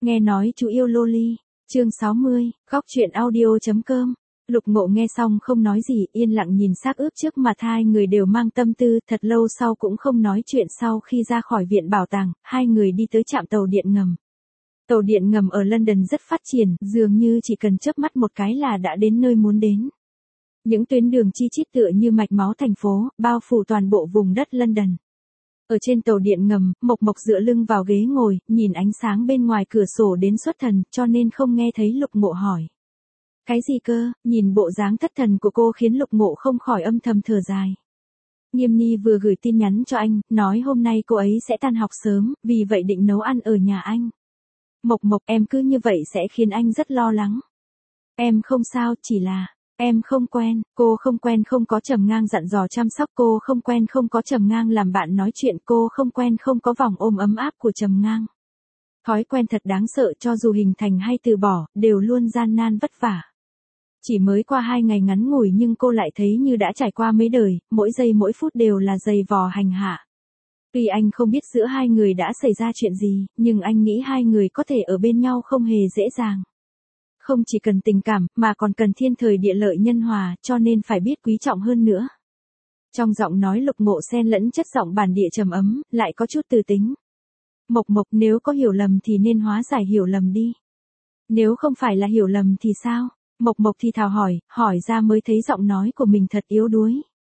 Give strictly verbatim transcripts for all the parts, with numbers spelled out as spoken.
Nghe nói chú yêu loli. Chương sáu mươi, góc truyện audio chấm com. Lục Ngộ nghe xong không nói gì, yên lặng nhìn xác ướp trước mặt hai người đều mang tâm tư, thật lâu sau cũng không nói chuyện. Sau khi ra khỏi viện bảo tàng, hai người đi tới trạm tàu điện ngầm. Tàu điện ngầm ở London rất phát triển, dường như chỉ cần chớp mắt một cái là đã đến nơi muốn đến. Những tuyến đường chi chít tựa như mạch máu thành phố, bao phủ toàn bộ vùng đất London. Ở trên tàu điện ngầm, Mộc Mộc dựa lưng vào ghế ngồi, nhìn ánh sáng bên ngoài cửa sổ đến xuất thần, cho nên không nghe thấy Lục Ngộ hỏi. Cái gì cơ? Nhìn bộ dáng thất thần của cô khiến Lục Ngộ không khỏi âm thầm thở dài. Nghiêm Ni vừa gửi tin nhắn cho anh, nói hôm nay cô ấy sẽ tan học sớm, vì vậy định nấu ăn ở nhà anh. Mộc Mộc, em cứ như vậy sẽ khiến anh rất lo lắng. Em không sao, chỉ là... Em không quen, cô không quen không có Trầm Ngang dặn dò chăm sóc, cô không quen không có Trầm Ngang làm bạn nói chuyện, cô không quen không có vòng ôm ấm áp của Trầm Ngang. Thói quen thật đáng sợ, cho dù hình thành hay từ bỏ, đều luôn gian nan vất vả. Chỉ mới qua hai ngày ngắn ngủi nhưng cô lại thấy như đã trải qua mấy đời, mỗi giây mỗi phút đều là giày vò hành hạ. Tuy anh không biết giữa hai người đã xảy ra chuyện gì, nhưng anh nghĩ hai người có thể ở bên nhau không hề dễ dàng. Không chỉ cần tình cảm, mà còn cần thiên thời địa lợi nhân hòa, cho nên phải biết quý trọng hơn nữa. Trong giọng nói Lục Ngộ xen lẫn chất giọng bản địa trầm ấm, lại có chút từ tính. Mộc Mộc, nếu có hiểu lầm thì nên hóa giải hiểu lầm đi. Nếu không phải là hiểu lầm thì sao? Mộc Mộc thì thào hỏi, hỏi ra mới thấy giọng nói của mình thật yếu đuối.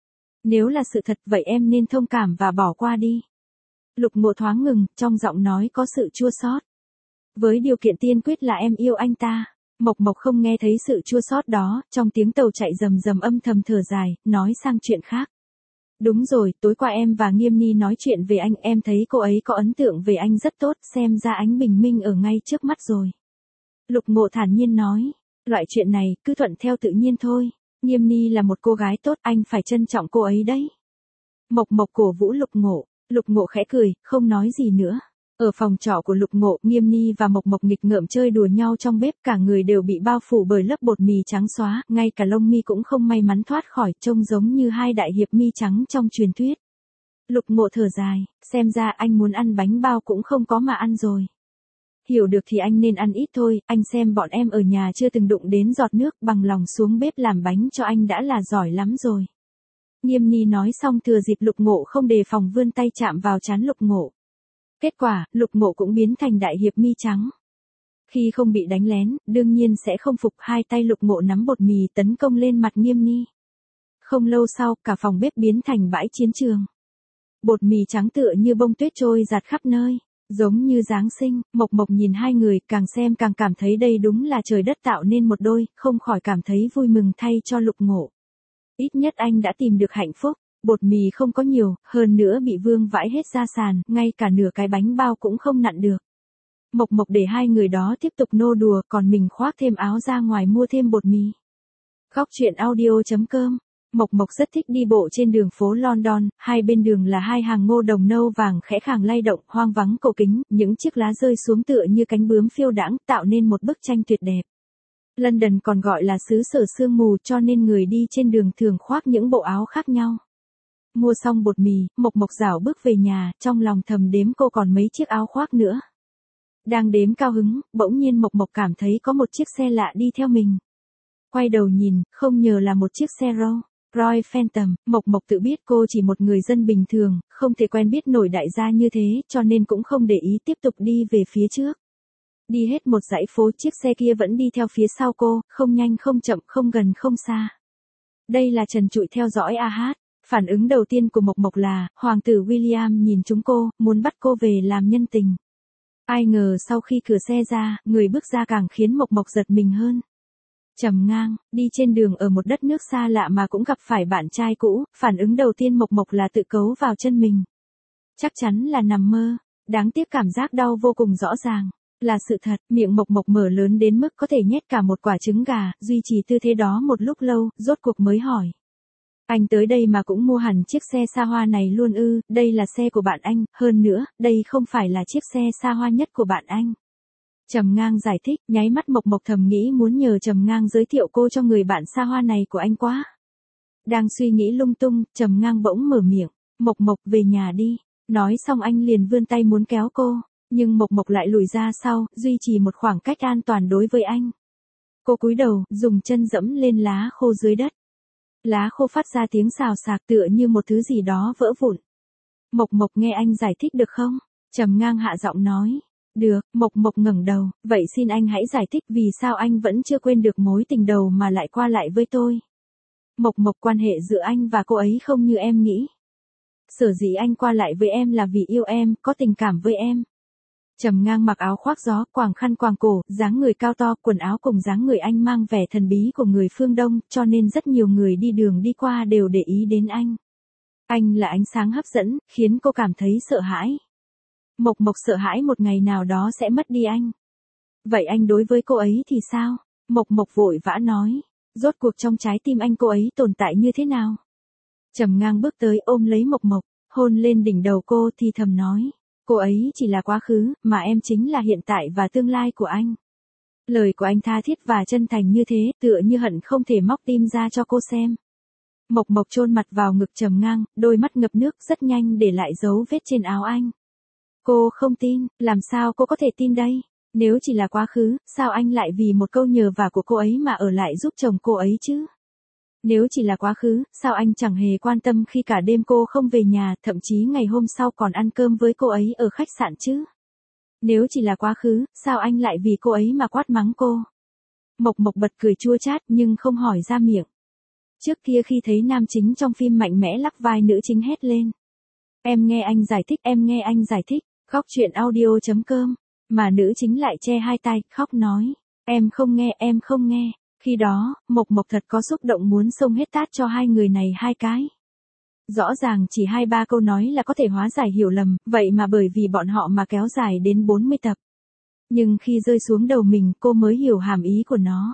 Nếu là sự thật vậy em nên thông cảm và bỏ qua đi. Lục Ngộ thoáng ngừng, trong giọng nói có sự chua xót. Với điều kiện tiên quyết là em yêu anh ta. Mộc Mộc không nghe thấy sự chua xót đó, trong tiếng tàu chạy rầm rầm âm thầm thở dài, nói sang chuyện khác. Đúng rồi, tối qua em và Nghiêm Ni nói chuyện về anh, em thấy cô ấy có ấn tượng về anh rất tốt, xem ra ánh bình minh ở ngay trước mắt rồi. Lục Ngộ thản nhiên nói, loại chuyện này, cứ thuận theo tự nhiên thôi. Nghiêm Ni là một cô gái tốt, anh phải trân trọng cô ấy đấy. Mộc Mộc cổ vũ Lục Ngộ, Lục Ngộ khẽ cười, không nói gì nữa. Ở phòng trọ của Lục Ngộ, Nghiêm Ni và Mộc Mộc nghịch ngợm chơi đùa nhau trong bếp, cả người đều bị bao phủ bởi lớp bột mì trắng xóa, ngay cả lông mi cũng không may mắn thoát khỏi, trông giống như hai đại hiệp mi trắng trong truyền thuyết. Lục Ngộ thở dài, xem ra anh muốn ăn bánh bao cũng không có mà ăn rồi. Hiểu được thì anh nên ăn ít thôi, anh xem bọn em ở nhà chưa từng đụng đến giọt nước, bằng lòng xuống bếp làm bánh cho anh đã là giỏi lắm rồi. Nghiêm Ni nói xong thừa dịp Lục Ngộ không đề phòng vươn tay chạm vào trán Lục Ngộ. Kết quả, Lục Ngộ cũng biến thành đại hiệp mi trắng. Khi không bị đánh lén, đương nhiên sẽ không phục, hai tay Lục Ngộ nắm bột mì tấn công lên mặt Nghiêm Ni. Không lâu sau, cả phòng bếp biến thành bãi chiến trường. Bột mì trắng tựa như bông tuyết trôi rạt khắp nơi, giống như Giáng sinh. Mộc Mộc nhìn hai người, càng xem càng cảm thấy đây đúng là trời đất tạo nên một đôi, không khỏi cảm thấy vui mừng thay cho Lục Ngộ. Ít nhất anh đã tìm được hạnh phúc. Bột mì không có nhiều, hơn nữa bị vương vãi hết ra sàn, ngay cả nửa cái bánh bao cũng không nặn được. Mộc Mộc để hai người đó tiếp tục nô đùa, còn mình khoác thêm áo ra ngoài mua thêm bột mì. Góc truyện audio chấm com. Mộc Mộc rất thích đi bộ trên đường phố London, hai bên đường là hai hàng ngô đồng nâu vàng khẽ khàng lay động, hoang vắng cổ kính, những chiếc lá rơi xuống tựa như cánh bướm phiêu đãng, tạo nên một bức tranh tuyệt đẹp. London còn gọi là xứ sở sương mù, cho nên người đi trên đường thường khoác những bộ áo khác nhau. Mua xong bột mì, Mộc Mộc rảo bước về nhà, trong lòng thầm đếm cô còn mấy chiếc áo khoác nữa. Đang đếm cao hứng, bỗng nhiên Mộc Mộc cảm thấy có một chiếc xe lạ đi theo mình. Quay đầu nhìn, không ngờ là một chiếc xe Rolls Royce Phantom. Mộc Mộc tự biết cô chỉ một người dân bình thường, không thể quen biết nổi đại gia như thế, cho nên cũng không để ý, tiếp tục đi về phía trước. Đi hết một dãy phố, chiếc xe kia vẫn đi theo phía sau cô, không nhanh không chậm, không gần không xa. Đây là trần trụi theo dõi a hát. Phản ứng đầu tiên của Mộc Mộc là, hoàng tử William nhìn chúng cô, muốn bắt cô về làm nhân tình. Ai ngờ sau khi cửa xe ra, người bước ra càng khiến Mộc Mộc giật mình hơn. Trầm Ngang, đi trên đường ở một đất nước xa lạ mà cũng gặp phải bạn trai cũ, phản ứng đầu tiên Mộc Mộc là tự cấu vào chân mình. Chắc chắn là nằm mơ, đáng tiếc cảm giác đau vô cùng rõ ràng. Là sự thật, miệng Mộc Mộc mở lớn đến mức có thể nhét cả một quả trứng gà, duy trì tư thế đó một lúc lâu, rốt cuộc mới hỏi. Anh tới đây mà cũng mua hẳn chiếc xe xa hoa này luôn ư? Đây là xe của bạn anh, hơn nữa, đây không phải là chiếc xe xa hoa nhất của bạn anh. Trầm Ngang giải thích, nháy mắt Mộc Mộc thầm nghĩ muốn nhờ Trầm Ngang giới thiệu cô cho người bạn xa hoa này của anh quá. Đang suy nghĩ lung tung, Trầm Ngang bỗng mở miệng, Mộc Mộc về nhà đi. Nói xong anh liền vươn tay muốn kéo cô. Nhưng Mộc Mộc lại lùi ra sau, duy trì một khoảng cách an toàn đối với anh. Cô cúi đầu, dùng chân dẫm lên lá khô dưới đất. Lá khô phát ra tiếng xào xạc tựa như một thứ gì đó vỡ vụn. Mộc Mộc nghe anh giải thích được không? Trầm Ngang hạ giọng nói. Được, Mộc Mộc ngẩng đầu, vậy xin anh hãy giải thích vì sao anh vẫn chưa quên được mối tình đầu mà lại qua lại với tôi. Mộc Mộc, quan hệ giữa anh và cô ấy không như em nghĩ. Sở dĩ anh qua lại với em là vì yêu em, có tình cảm với em. Trầm Ngang mặc áo khoác gió, quàng khăn quàng cổ, dáng người cao to, quần áo cùng dáng người anh mang vẻ thần bí của người phương Đông, cho nên rất nhiều người đi đường đi qua đều để ý đến anh. Anh là ánh sáng hấp dẫn, khiến cô cảm thấy sợ hãi. Mộc Mộc sợ hãi một ngày nào đó sẽ mất đi anh. Vậy anh đối với cô ấy thì sao? Mộc Mộc vội vã nói. Rốt cuộc trong trái tim anh cô ấy tồn tại như thế nào? Trầm Ngang bước tới ôm lấy Mộc Mộc, hôn lên đỉnh đầu cô thì thầm nói. Cô ấy chỉ là quá khứ, mà em chính là hiện tại và tương lai của anh. Lời của anh tha thiết và chân thành như thế, tựa như hận không thể móc tim ra cho cô xem. Mộc Mộc chôn mặt vào ngực Trầm Ngang, đôi mắt ngập nước rất nhanh để lại dấu vết trên áo anh. Cô không tin, làm sao cô có thể tin đây? Nếu chỉ là quá khứ, sao anh lại vì một câu nhờ vả của cô ấy mà ở lại giúp chồng cô ấy chứ? Nếu chỉ là quá khứ, sao anh chẳng hề quan tâm khi cả đêm cô không về nhà, thậm chí ngày hôm sau còn ăn cơm với cô ấy ở khách sạn chứ? Nếu chỉ là quá khứ, sao anh lại vì cô ấy mà quát mắng cô? Mộc Mộc bật cười chua chát nhưng không hỏi ra miệng. Trước kia khi thấy nam chính trong phim mạnh mẽ lắc vai nữ chính hét lên. Em nghe anh giải thích, em nghe anh giải thích, khóc chuyện audio chấm com, mà nữ chính lại che hai tay, khóc nói. Em không nghe, em không nghe. Khi đó, Mộc Mộc thật có xúc động muốn xông hết tát cho hai người này hai cái. Rõ ràng chỉ hai ba câu nói là có thể hóa giải hiểu lầm, vậy mà bởi vì bọn họ mà kéo dài đến bốn mươi tập. Nhưng khi rơi xuống đầu mình cô mới hiểu hàm ý của nó.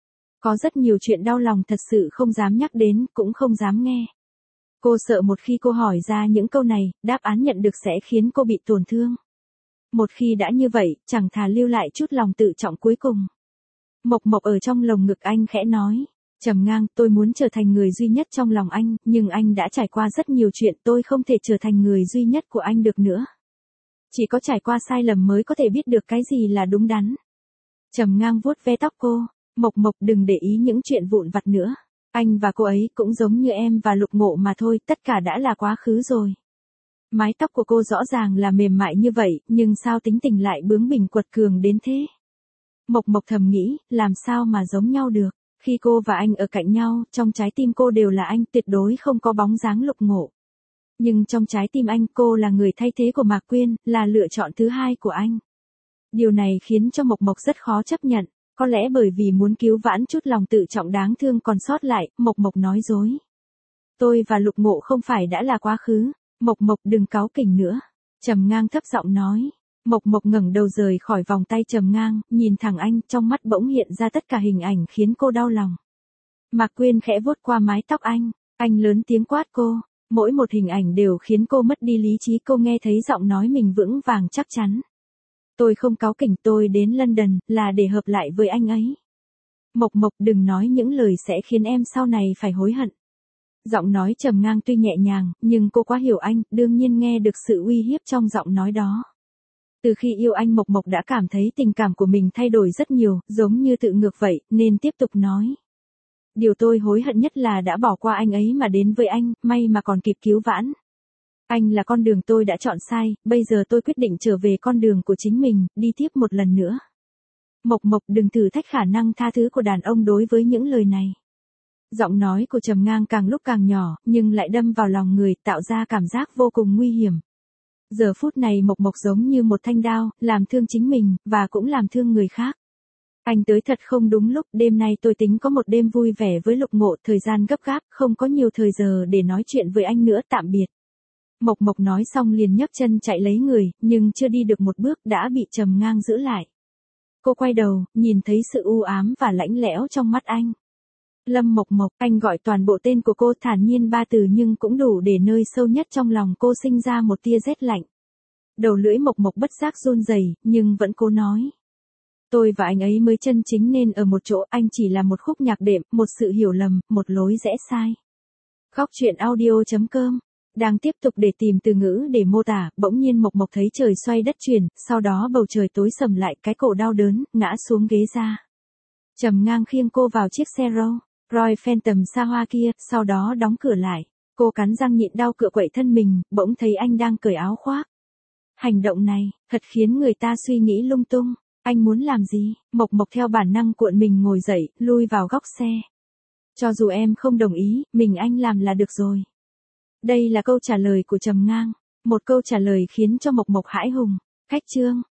Có rất nhiều chuyện đau lòng thật sự không dám nhắc đến, cũng không dám nghe. Cô sợ một khi cô hỏi ra những câu này, đáp án nhận được sẽ khiến cô bị tổn thương. Một khi đã như vậy, chẳng thà lưu lại chút lòng tự trọng cuối cùng. Mộc Mộc ở trong lồng ngực anh khẽ nói. Trầm Ngang, tôi muốn trở thành người duy nhất trong lòng anh, nhưng anh đã trải qua rất nhiều chuyện, tôi không thể trở thành người duy nhất của anh được nữa. Chỉ có trải qua sai lầm mới có thể biết được cái gì là đúng đắn. Trầm Ngang vuốt ve tóc cô. Mộc Mộc, đừng để ý những chuyện vụn vặt nữa. Anh và cô ấy cũng giống như em và Lục Ngộ mà thôi, tất cả đã là quá khứ rồi. Mái tóc của cô rõ ràng là mềm mại như vậy, nhưng sao tính tình lại bướng bỉnh quật cường đến thế? Mộc Mộc thầm nghĩ, làm sao mà giống nhau được? Khi cô và anh ở cạnh nhau, trong trái tim cô đều là anh, tuyệt đối không có bóng dáng Lục Ngộ. Nhưng trong trái tim anh, cô là người thay thế của Mạc Quyên, là lựa chọn thứ hai của anh. Điều này khiến cho Mộc Mộc rất khó chấp nhận. Có lẽ bởi vì muốn cứu vãn chút lòng tự trọng đáng thương còn sót lại, Mộc Mộc nói dối. Tôi và Lục Ngộ không phải đã là quá khứ. Mộc Mộc, đừng cáu kỉnh nữa. Trầm Ngang thấp giọng nói. Mộc Mộc ngẩng đầu rời khỏi vòng tay Trầm Ngang, nhìn thẳng anh, trong mắt bỗng hiện ra tất cả hình ảnh khiến cô đau lòng. Mạc Quyên khẽ vuốt qua mái tóc anh, anh lớn tiếng quát cô. Mỗi một hình ảnh đều khiến cô mất đi lý trí, cô nghe thấy giọng nói mình vững vàng chắc chắn. Tôi không cáu kỉnh, tôi đến London là để hợp lại với anh ấy. Mộc Mộc, đừng nói những lời sẽ khiến em sau này phải hối hận. Giọng nói Trầm Ngang tuy nhẹ nhàng, nhưng cô quá hiểu anh, đương nhiên nghe được sự uy hiếp trong giọng nói đó. Từ khi yêu anh, Mộc Mộc đã cảm thấy tình cảm của mình thay đổi rất nhiều, giống như tự ngược vậy, nên tiếp tục nói. Điều tôi hối hận nhất là đã bỏ qua anh ấy mà đến với anh, may mà còn kịp cứu vãn. Anh là con đường tôi đã chọn sai, bây giờ tôi quyết định trở về con đường của chính mình, đi tiếp một lần nữa. Mộc Mộc, đừng thử thách khả năng tha thứ của đàn ông đối với những lời này. Giọng nói của Trầm Ngang càng lúc càng nhỏ, nhưng lại đâm vào lòng người, tạo ra cảm giác vô cùng nguy hiểm. Giờ phút này Mộc Mộc giống như một thanh đao, làm thương chính mình, và cũng làm thương người khác. Anh tới thật không đúng lúc, đêm nay tôi tính có một đêm vui vẻ với Lục Ngộ, thời gian gấp gáp, không có nhiều thời giờ để nói chuyện với anh nữa, tạm biệt. Mộc Mộc nói xong liền nhấc chân chạy lấy người, nhưng chưa đi được một bước đã bị Trầm Ngang giữ lại. Cô quay đầu, nhìn thấy sự u ám và lạnh lẽo trong mắt anh. Lâm Mộc Mộc, anh gọi toàn bộ tên của cô thản nhiên ba từ nhưng cũng đủ để nơi sâu nhất trong lòng cô sinh ra một tia rét lạnh. Đầu lưỡi Mộc Mộc bất giác run rẩy, nhưng vẫn cố nói. Tôi và anh ấy mới chân chính nên ở một chỗ, anh chỉ là một khúc nhạc đệm, một sự hiểu lầm, một lối rẽ sai. Khóc chuyện audio chấm com Đang tiếp tục để tìm từ ngữ để mô tả, bỗng nhiên Mộc Mộc thấy trời xoay đất chuyển, sau đó bầu trời tối sầm lại, cái cổ đau đớn, ngã xuống ghế ra. Trầm Ngang khiêng cô vào chiếc xe Rolls Royce Phantom xa hoa kia, sau đó đóng cửa lại. Cô cắn răng nhịn đau cựa quậy thân mình, bỗng thấy anh đang cởi áo khoác. Hành động này, thật khiến người ta suy nghĩ lung tung. Anh muốn làm gì? Mộc Mộc theo bản năng cuộn mình ngồi dậy, lui vào góc xe. Cho dù em không đồng ý, mình anh làm là được rồi. Đây là câu trả lời của Trầm Ngang. Một câu trả lời khiến cho Mộc Mộc hãi hùng. Khách trương,